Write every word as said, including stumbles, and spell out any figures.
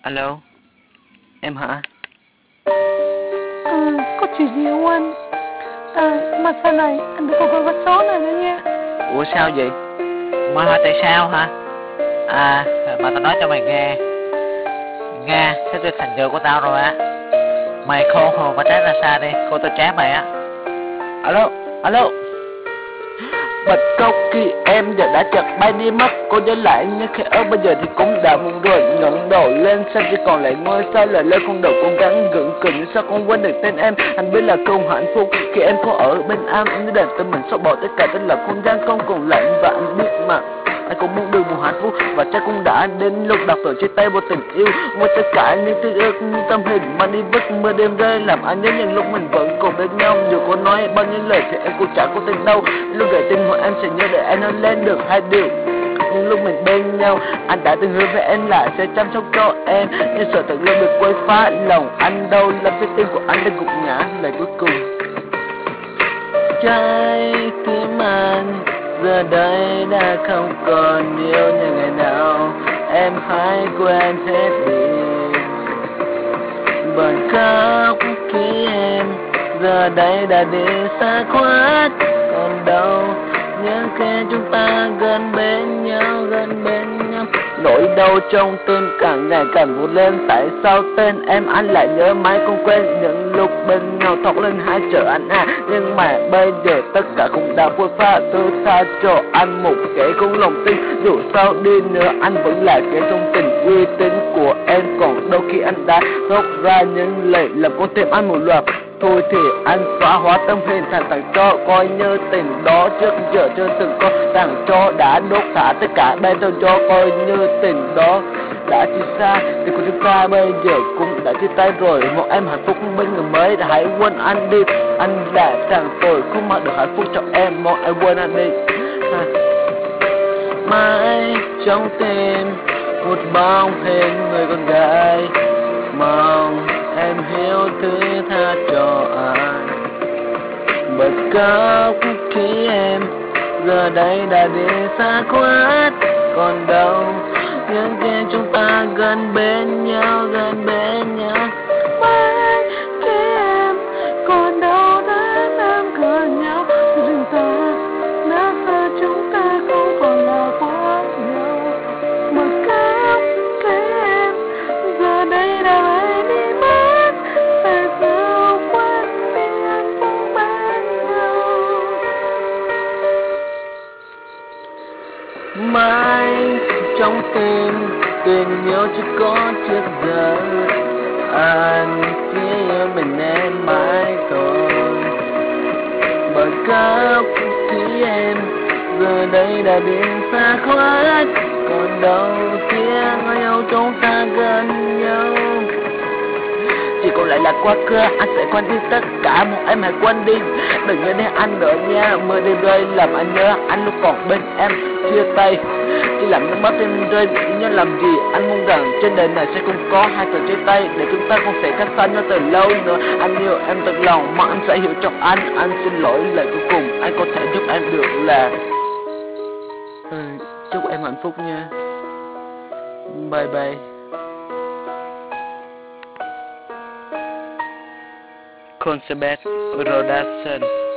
Alo, em hả? À, có chuyện gì không anh? À, mà sau này anh đừng có gọi cái số này nữa nha. Ủa sao vậy? Mà hỏi tại sao hả? À, mà tao nói cho mày nghe. Nga, sếp tôi thành vợ của tao rồi á. Mày khôn hồn và tránh ra xa đi, cô tao trá mày á. Alo, alo. Bạch Cốc khi em giờ đã chợt bay đi mất. Cô nhớ lại như khi ở bây giờ thì cũng đã muộn rồi. Ngẩng đầu lên sao chỉ còn lại ngôi sao lời lên không đầu cố gắng gượng cười. Nhưng sao không quên được tên em? Anh biết là không hạnh phúc khi em không ở bên anh. Anh đã để tâm mình xóa bỏ tất cả tên là không gian không còn lạnh. Và anh biết mà anh cũng muốn được một hạnh phúc. Và chắc cũng đã đến lúc đặt vào chia tay vô tình yêu. Với tất cả những thứ ước những tâm hình mà đi vứt mưa đêm rơi. Làm anh nhớ những lúc mình vẫn còn bên nhau. Dù có nói bao nhiêu lời thì em cũng chẳng có tin đâu. Lúc gửi tin hỏi em sẽ nhớ để anh nói lên được hai điều. Nhưng lúc mình bên nhau anh đã từng hứa với em là sẽ chăm sóc cho em. Nhưng sợ thật lâu được quay phá lòng anh đâu. Làm trái tim của anh đã gục ngã lời cuối cùng. Trái tim anh giờ đây đã không còn yêu như ngày nào. Em hãy quên hết đi. Bật khóc khi em giờ đây đã đi xa khuất. Còn đâu những khi chúng ta gần bên nhau, gần bên nhau. Nỗi đau trong tim càng ngày càng vụt lên. Tại sao tên em anh lại nhớ mãi không quên. Những lúc bên nhau thọc lên hai chở anh à. Nhưng mà bây giờ tất cả cũng đã vội pha. Tôi tha cho anh một kẻ không lòng tin. Dù sao đi nữa anh vẫn là kẻ trong tình uy tín của em. Còn đôi khi anh đã thốt ra những lời làm con tim anh một loạt. Thôi thì anh xóa hóa tâm hình thành tặng cho. Coi như tình đó trước giờ chưa từng có. Tặng cho đã đốt thả tất cả bên trong cho. Coi như tình đó đã chia xa. Thì của chúng ta bây giờ cũng đã chia tay rồi. Một em hạnh phúc bên người mới. Hãy quên anh đi. Anh là thằng tôi không mang được hạnh phúc cho em. Một em quên anh đi. Mãi trong tim một bóng hình người con gái. Mong em hiểu thứ tha cho anh. Bật khóc khi em giờ đây đã đi xa khuất. Còn đâu những khi chúng ta gần bên nhau, gần bên nhau. Mãi khi em còn đâu đã em gần nhau. Dừng ta đã xa chúng ta không còn là quá nhau. Bật khóc khi em giờ đây đã bay đi mất. Tại sao quên đi anh vẫn bên nhau. Mãi trong tim tình yêu chỉ có trước giờ. Anh chỉ yêu mình em mãi thôi. Bật khóc khi em giờ đây đã đi xa khuất. Còn đâu tiếng yêu chúng ta gần nhau. Chỉ còn lại là quá khứ anh sẽ quên đi tất cả. Một em hãy quên đi. Đừng nhớ đến anh nữa nha. Mưa đêm rơi làm anh nhớ anh lúc còn bên em. Chia tay chỉ làm nước mắt đêm rơi. Nhưng làm gì anh muốn rằng trên đời này sẽ không có hai từ chia tay. Để chúng ta không sẽ cách xa nhau từ lâu nữa. Anh yêu em thật lòng mà anh sẽ hiểu cho anh. Anh xin lỗi lời cuối cùng anh có thể giúp em được là ừ, chúc em hạnh phúc nha. Bye bye. Concept Production.